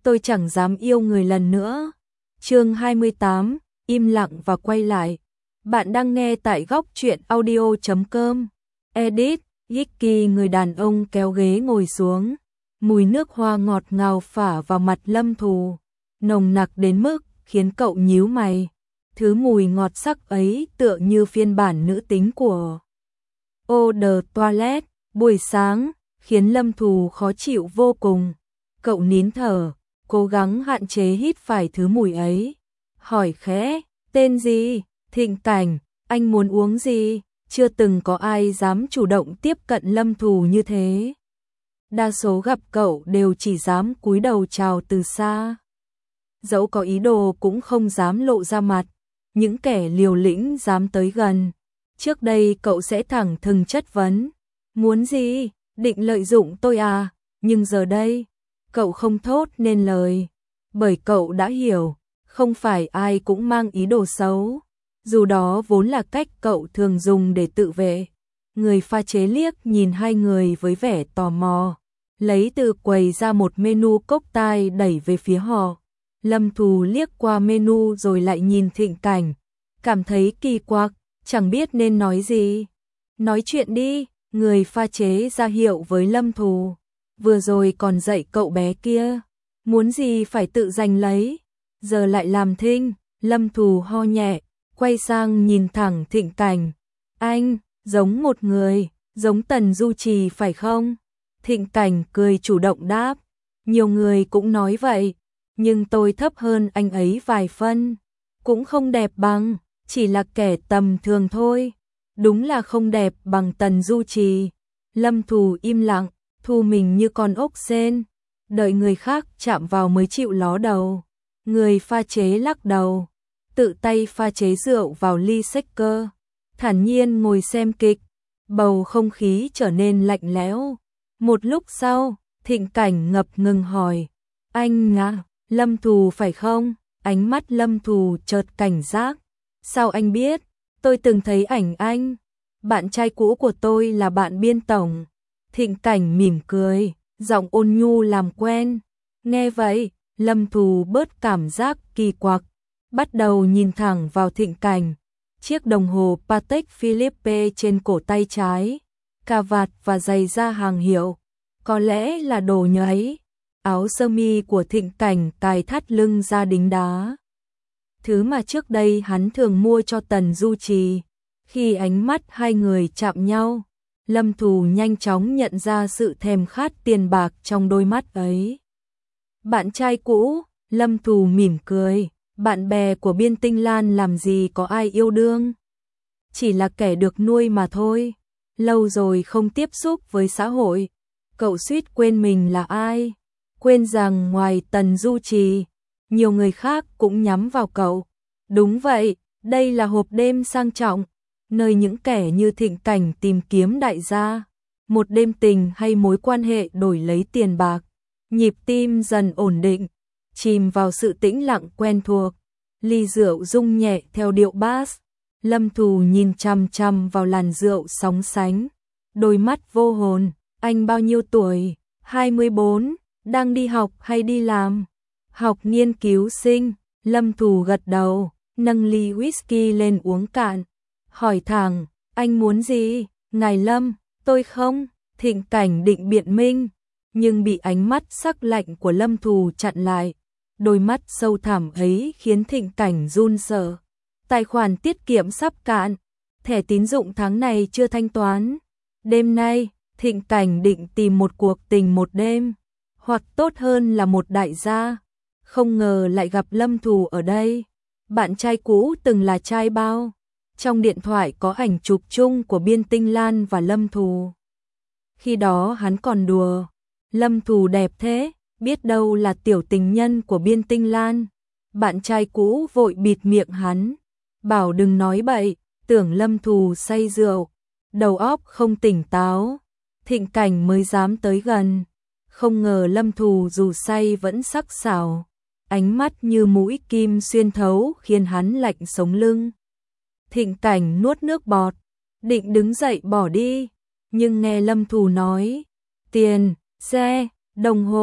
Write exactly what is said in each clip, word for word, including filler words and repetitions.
tôi chẳng dám yêu người lần nữa. Chương hai mươi tám, im lặng và quay lại. Bạn đang nghe tại góc truyện audio chấm com. Edit, Hickey người đàn ông kéo ghế ngồi xuống. Mùi nước hoa ngọt ngào phả vào mặt Lâm Thù, nồng nặc đến mức khiến cậu nhíu mày. Thứ mùi ngọt sắc ấy tựa như phiên bản nữ tính của Eau de Toilette. Buổi sáng, khiến Lâm Thù khó chịu vô cùng. Cậu nín thở, cố gắng hạn chế hít phải thứ mùi ấy. Hỏi khẽ, tên gì? Thịnh Cảnh, anh muốn uống gì? Chưa từng có ai dám chủ động tiếp cận Lâm Thù như thế. Đa số gặp cậu đều chỉ dám cúi đầu chào từ xa. Dẫu có ý đồ cũng không dám lộ ra mặt. Những kẻ liều lĩnh dám tới gần. Trước đây cậu sẽ thẳng thừng chất vấn. Muốn gì? Định lợi dụng tôi à? Nhưng giờ đây, cậu không thốt nên lời. Bởi cậu đã hiểu, không phải ai cũng mang ý đồ xấu. Dù đó vốn là cách cậu thường dùng để tự vệ. Người pha chế liếc nhìn hai người với vẻ tò mò. Lấy từ quầy ra một menu cocktail đẩy về phía họ. Lâm Thù liếc qua menu rồi lại nhìn Thịnh Cảnh. Cảm thấy kỳ quặc, chẳng biết nên nói gì. Nói chuyện đi, người pha chế ra hiệu với Lâm Thù. Vừa rồi còn dạy cậu bé kia. Muốn gì phải tự giành lấy. Giờ lại làm thinh. Lâm Thù ho nhẹ, quay sang nhìn thẳng Thịnh Cảnh. Anh, giống một người, giống Tần Du Trì phải không? Thịnh Cảnh cười chủ động đáp. Nhiều người cũng nói vậy, nhưng tôi thấp hơn anh ấy vài phân. Cũng không đẹp bằng, chỉ là kẻ tầm thường thôi. Đúng là không đẹp bằng Tần Du Trì. Lâm Thù im lặng, thu mình như con ốc sên. Đợi người khác chạm vào mới chịu ló đầu. Người pha chế lắc đầu, tự tay pha chế rượu vào ly shaker, thản nhiên ngồi xem kịch. Bầu không khí trở nên lạnh lẽo. Một lúc sau, Thịnh Cảnh ngập ngừng hỏi. Anh à, Lâm Thù phải không? Ánh mắt Lâm Thù chợt cảnh giác. Sao anh biết? Tôi từng thấy ảnh anh. Bạn trai cũ của tôi là bạn biên tổng. Thịnh Cảnh mỉm cười, giọng ôn nhu làm quen. Nghe vậy, Lâm Thù bớt cảm giác kỳ quặc, bắt đầu nhìn thẳng vào Thịnh Cảnh. Chiếc đồng hồ Patek Philippe trên cổ tay trái, cà vạt và giày da hàng hiệu, có lẽ là đồ nháy. Áo sơ mi của Thịnh Cảnh cài thắt lưng ra đính đá. Thứ mà trước đây hắn thường mua cho Tần Du Trì. Khi ánh mắt hai người chạm nhau, Lâm Thù nhanh chóng nhận ra sự thèm khát tiền bạc trong đôi mắt ấy. Bạn trai cũ, Lâm Thù mỉm cười. Bạn bè của Biên Tinh Lan làm gì có ai yêu đương. Chỉ là kẻ được nuôi mà thôi. Lâu rồi không tiếp xúc với xã hội. Cậu suýt quên mình là ai. Quên rằng ngoài Tần Du Trì, nhiều người khác cũng nhắm vào cậu. Đúng vậy, đây là hộp đêm sang trọng, nơi những kẻ như Thịnh Cảnh tìm kiếm đại gia. Một đêm tình hay mối quan hệ đổi lấy tiền bạc. Nhịp tim dần ổn định, chìm vào sự tĩnh lặng quen thuộc. Ly rượu rung nhẹ theo điệu bass. Lâm Thù nhìn chằm chằm vào làn rượu sóng sánh. Đôi mắt vô hồn. Anh bao nhiêu tuổi? hai mươi bốn. Đang đi học hay đi làm? Học nghiên cứu sinh. Lâm Thù gật đầu, nâng ly whisky lên uống cạn. Hỏi thẳng, anh muốn gì? Ngài Lâm, tôi không. Thịnh Cảnh định biện minh, nhưng bị ánh mắt sắc lạnh của Lâm Thù chặn lại. Đôi mắt sâu thẳm ấy khiến Thịnh Cảnh run sợ. Tài khoản tiết kiệm sắp cạn, thẻ tín dụng tháng này chưa thanh toán. Đêm nay, Thịnh Cảnh định tìm một cuộc tình một đêm, hoặc tốt hơn là một đại gia. Không ngờ lại gặp Lâm Thù ở đây. Bạn trai cũ từng là trai bao. Trong điện thoại có ảnh chụp chung của Biên Tinh Lan và Lâm Thù. Khi đó hắn còn đùa. Lâm Thù đẹp thế, biết đâu là tiểu tình nhân của Biên Tinh Lan. Bạn trai cũ vội bịt miệng hắn, bảo đừng nói bậy, tưởng Lâm Thù say rượu, đầu óc không tỉnh táo. Thịnh Cảnh mới dám tới gần. Không ngờ Lâm Thù dù say vẫn sắc sảo, ánh mắt như mũi kim xuyên thấu khiến hắn lạnh sống lưng. Thịnh Cảnh nuốt nước bọt, định đứng dậy bỏ đi, nhưng nghe Lâm Thù nói, tiền, xe, đồng hồ,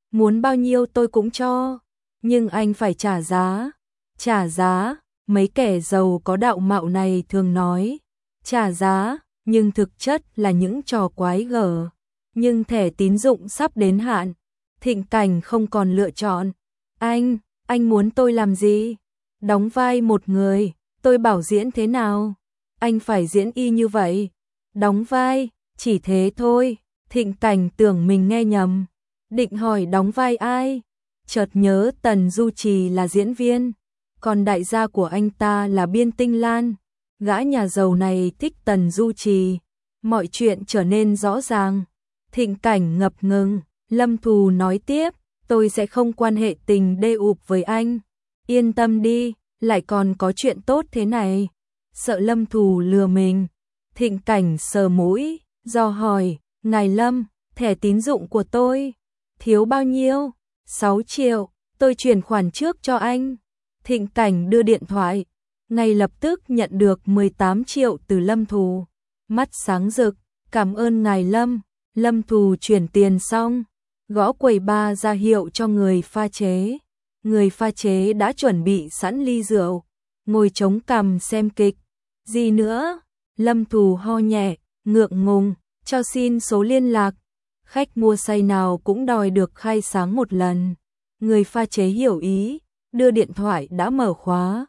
muốn bao nhiêu tôi cũng cho, nhưng anh phải trả giá. Trả giá, mấy kẻ giàu có đạo mạo này thường nói, trả giá, nhưng thực chất là những trò quái gở. Nhưng thẻ tín dụng sắp đến hạn, Thịnh Cảnh không còn lựa chọn. Anh, anh muốn tôi làm gì? Đóng vai một người, tôi bảo diễn thế nào? Anh phải diễn y như vậy. Đóng vai, chỉ thế thôi. Thịnh Cảnh tưởng mình nghe nhầm, định hỏi đóng vai ai, chợt nhớ Tần Du Trì là diễn viên, còn đại gia của anh ta là Biên Tinh Lan. Gã nhà giàu này thích Tần Du Trì, mọi chuyện trở nên rõ ràng. Thịnh Cảnh ngập ngừng, Lâm Thù nói tiếp, tôi sẽ không quan hệ tình đê ụp với anh. Yên tâm đi, lại còn có chuyện tốt thế này. Sợ Lâm Thù lừa mình, Thịnh Cảnh sờ mũi, dò hỏi, ngài Lâm, thẻ tín dụng của tôi thiếu bao nhiêu? sáu triệu, tôi chuyển khoản trước cho anh. Thịnh Cảnh đưa điện thoại, ngay lập tức nhận được mười tám triệu từ Lâm Thù. Mắt sáng rực, cảm ơn ngài Lâm. Lâm Thù chuyển tiền xong, gõ quầy ba ra hiệu cho người pha chế. Người pha chế đã chuẩn bị sẵn ly rượu, ngồi chống cằm xem kịch. Gì nữa? Lâm Thù ho nhẹ, ngượng ngùng, cho xin số liên lạc. Khách mua say nào cũng đòi được khai sáng một lần. Người pha chế hiểu ý, đưa điện thoại đã mở khóa.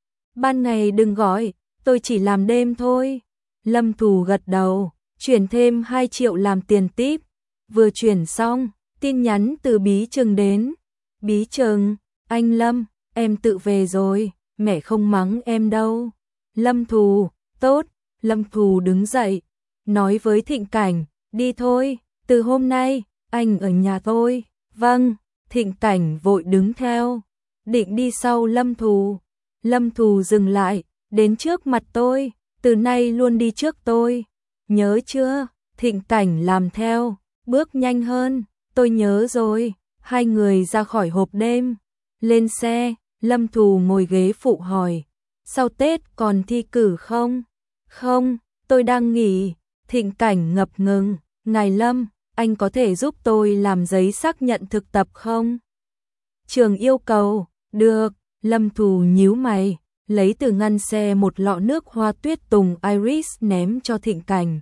Ban ngày đừng gọi, tôi chỉ làm đêm thôi. Lâm Thù gật đầu, chuyển thêm hai triệu làm tiền tip. Vừa chuyển xong, tin nhắn từ Bí Trừng đến. Bí Trừng, anh Lâm, em tự về rồi, mẹ không mắng em đâu. Lâm Thù, tốt. Lâm Thù đứng dậy, nói với Thịnh Cảnh, đi thôi, từ hôm nay, anh ở nhà tôi. Vâng, Thịnh Cảnh vội đứng theo, định đi sau Lâm Thù. Lâm Thù dừng lại, đến trước mặt tôi, từ nay luôn đi trước tôi. Nhớ chưa? Thịnh Cảnh làm theo, bước nhanh hơn, tôi nhớ rồi. Hai người ra khỏi hộp đêm, lên xe, Lâm Thù ngồi ghế phụ hỏi, sau Tết còn thi cử không? Không, tôi đang nghỉ. Thịnh Cảnh ngập ngừng, ngài Lâm, anh có thể giúp tôi làm giấy xác nhận thực tập không? Trường yêu cầu, được. Lâm Thù nhíu mày, lấy từ ngăn xe một lọ nước hoa tuyết tùng Iris ném cho Thịnh Cảnh.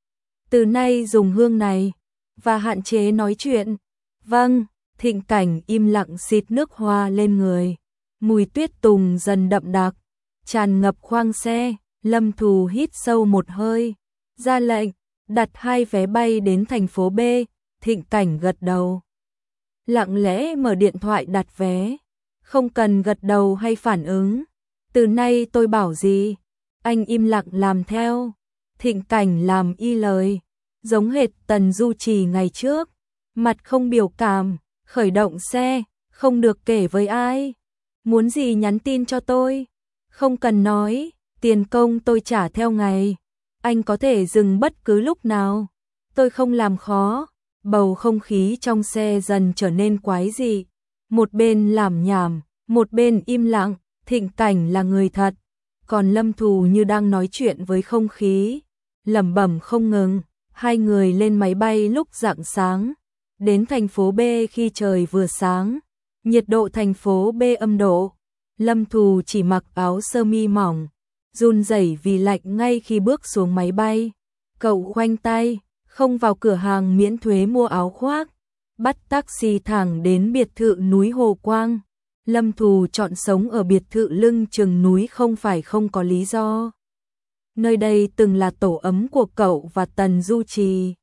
Từ nay dùng hương này, và hạn chế nói chuyện. Vâng, Thịnh Cảnh im lặng xịt nước hoa lên người. Mùi tuyết tùng dần đậm đặc, tràn ngập khoang xe. Lâm Thù hít sâu một hơi, ra lệnh, đặt hai vé bay đến thành phố B. Thịnh Cảnh gật đầu, lặng lẽ mở điện thoại đặt vé. Không cần gật đầu hay phản ứng, từ nay tôi bảo gì, anh im lặng làm theo. Thịnh Cảnh làm y lời, giống hệt Tần Du Trì ngày trước, mặt không biểu cảm, khởi động xe, không được kể với ai. Muốn gì nhắn tin cho tôi, không cần nói. Tiền công tôi trả theo ngày, anh có thể dừng bất cứ lúc nào, tôi không làm khó. Bầu không khí trong xe dần trở nên quái dị, một bên làm nhảm, một bên im lặng. Thịnh Cảnh là người thật, còn Lâm Thù như đang nói chuyện với không khí, lẩm bẩm không ngừng. Hai người lên máy bay lúc rạng sáng, đến thành phố B khi trời vừa sáng. Nhiệt độ thành phố B âm độ, Lâm Thù chỉ mặc áo sơ mi mỏng, run rẩy vì lạnh ngay khi bước xuống máy bay. Cậu khoanh tay, không vào cửa hàng miễn thuế mua áo khoác, bắt taxi thẳng đến biệt thự núi Hồ Quang. Lâm Thù chọn sống ở biệt thự lưng chừng núi không phải không có lý do. Nơi đây từng là tổ ấm của cậu và Tần Du Trì.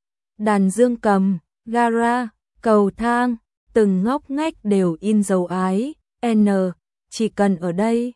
Đàn dương cầm, gara, cầu thang, từng ngóc ngách đều in dấu ái, N, chỉ cần ở đây.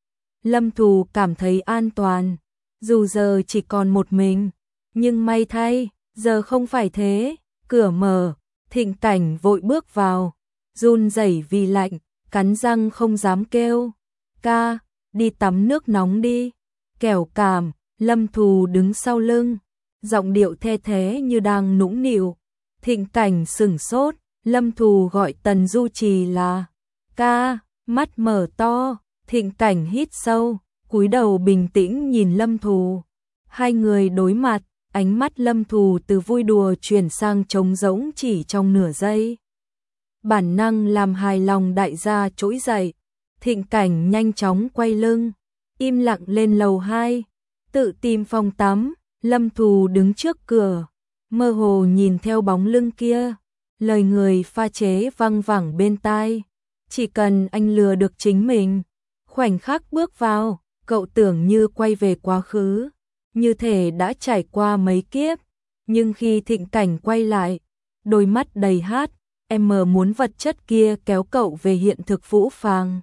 Lâm Thù cảm thấy an toàn, dù giờ chỉ còn một mình, nhưng may thay, giờ không phải thế. Cửa mở, Thịnh Cảnh vội bước vào, run rẩy vì lạnh, cắn răng không dám kêu. Ca, đi tắm nước nóng đi. Kẻo cảm, Lâm Thù đứng sau lưng, giọng điệu the thế như đang nũng nịu. Thịnh Cảnh sửng sốt, Lâm Thù gọi Tần Du Trì là ca, mắt mở to. Thịnh Cảnh hít sâu, cúi đầu bình tĩnh nhìn Lâm Thù. Hai người đối mặt, ánh mắt Lâm Thù từ vui đùa chuyển sang trống rỗng chỉ trong nửa giây. bản năng làm hài lòng đại gia trỗi dậy. Thịnh Cảnh nhanh chóng quay lưng, im lặng lên lầu hai, tự tìm phòng tắm. Lâm Thù đứng trước cửa, mơ hồ nhìn theo bóng lưng kia, lời người pha chế văng vẳng bên tai. Chỉ cần anh lừa được chính mình, khoảnh khắc bước vào, cậu tưởng như quay về quá khứ, như thể đã trải qua mấy kiếp. Nhưng khi Thịnh Cảnh quay lại, đôi mắt đầy hát, em mờ muốn vật chất kia kéo cậu về hiện thực phũ phàng.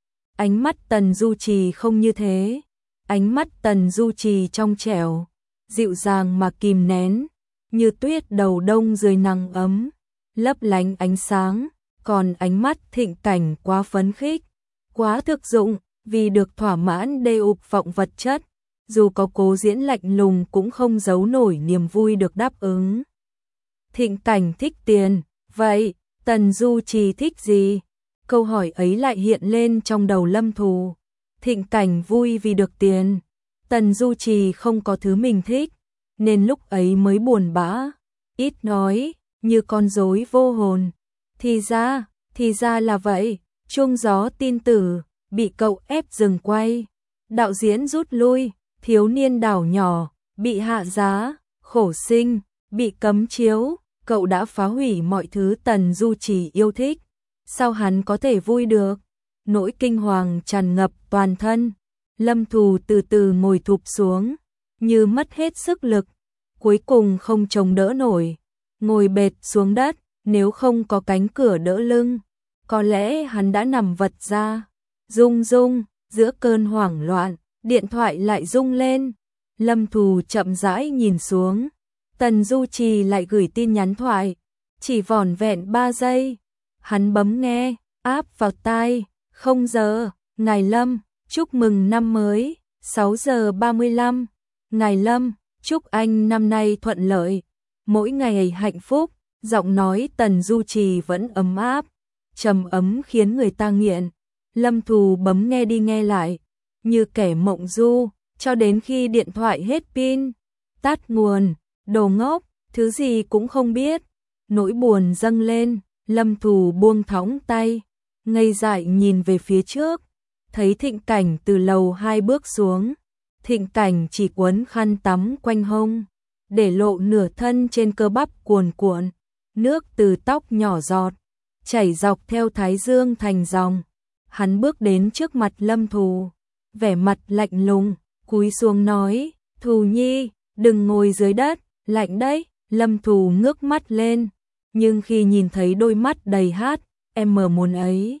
Ánh mắt Tần Du Trì không như thế, ánh mắt Tần Du Trì trong trẻo, dịu dàng mà kìm nén, như tuyết đầu đông dưới nắng ấm, lấp lánh ánh sáng. Còn ánh mắt Thịnh Cảnh quá phấn khích, quá thực dụng, vì được thỏa mãn đê ục vọng vật chất, dù có cố diễn lạnh lùng cũng không giấu nổi niềm vui được đáp ứng. Thịnh Cảnh thích tiền, vậy Tần Du Trì thích gì? Câu hỏi ấy lại hiện lên trong đầu Lâm Thù. Thịnh Cảnh vui vì được tiền, Tần Du Trì không có thứ mình thích, nên lúc ấy mới buồn bã, ít nói, như con rối vô hồn. Thì ra, thì ra là vậy, chuông gió tin tử, bị cậu ép dừng quay. Đạo diễn rút lui, thiếu niên đảo nhỏ, bị hạ giá, khổ sinh, bị cấm chiếu, cậu đã phá hủy mọi thứ Tần Du Trì yêu thích. Sao hắn có thể vui được? Nỗi kinh hoàng tràn ngập toàn thân. Lâm Thù từ từ ngồi thụp xuống, như mất hết sức lực, cuối cùng không chống đỡ nổi, ngồi bệt xuống đất. Nếu không có cánh cửa đỡ lưng, có lẽ hắn đã nằm vật ra. Rung rung, giữa cơn hoảng loạn, điện thoại lại rung lên. Lâm Thù chậm rãi nhìn xuống, Tần Du Trì lại gửi tin nhắn thoại, chỉ vỏn vẹn ba giây. Hắn bấm nghe, áp vào tai, không giờ, ngài Lâm, chúc mừng năm mới, sáu giờ ba mươi lăm. Ngài Lâm, chúc anh năm nay thuận lợi, mỗi ngày hạnh phúc. Giọng nói Tần Du Trì vẫn ấm áp, trầm ấm khiến người ta nghiện. Lâm Thù bấm nghe đi nghe lại, như kẻ mộng du, cho đến khi điện thoại hết pin, tắt nguồn, đồ ngốc, thứ gì cũng không biết. Nỗi buồn dâng lên, Lâm Thù buông thõng tay, ngây dại nhìn về phía trước, thấy Thịnh Cảnh từ lầu hai bước xuống. Thịnh Cảnh chỉ quấn khăn tắm quanh hông, để lộ nửa thân trên cơ bắp cuồn cuộn. Nước từ tóc nhỏ giọt, chảy dọc theo thái dương thành dòng. Hắn bước đến trước mặt Lâm Thù, vẻ mặt lạnh lùng, cúi xuống nói, Thù Nhi, đừng ngồi dưới đất, lạnh đấy. Lâm Thù ngước mắt lên, nhưng khi nhìn thấy đôi mắt đầy hát, em mờ muốn ấy,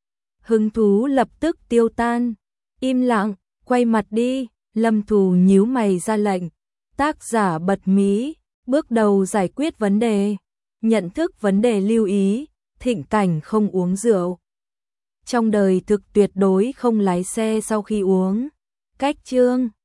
hứng thú lập tức tiêu tan. Im lặng, quay mặt đi. Lâm Thù nhíu mày ra lệnh. Tác giả bật mí, bước đầu giải quyết vấn đề. Nhận thức vấn đề lưu ý, Thịnh Cảnh không uống rượu. Trong đời thực tuyệt đối không lái xe sau khi uống. Cách chương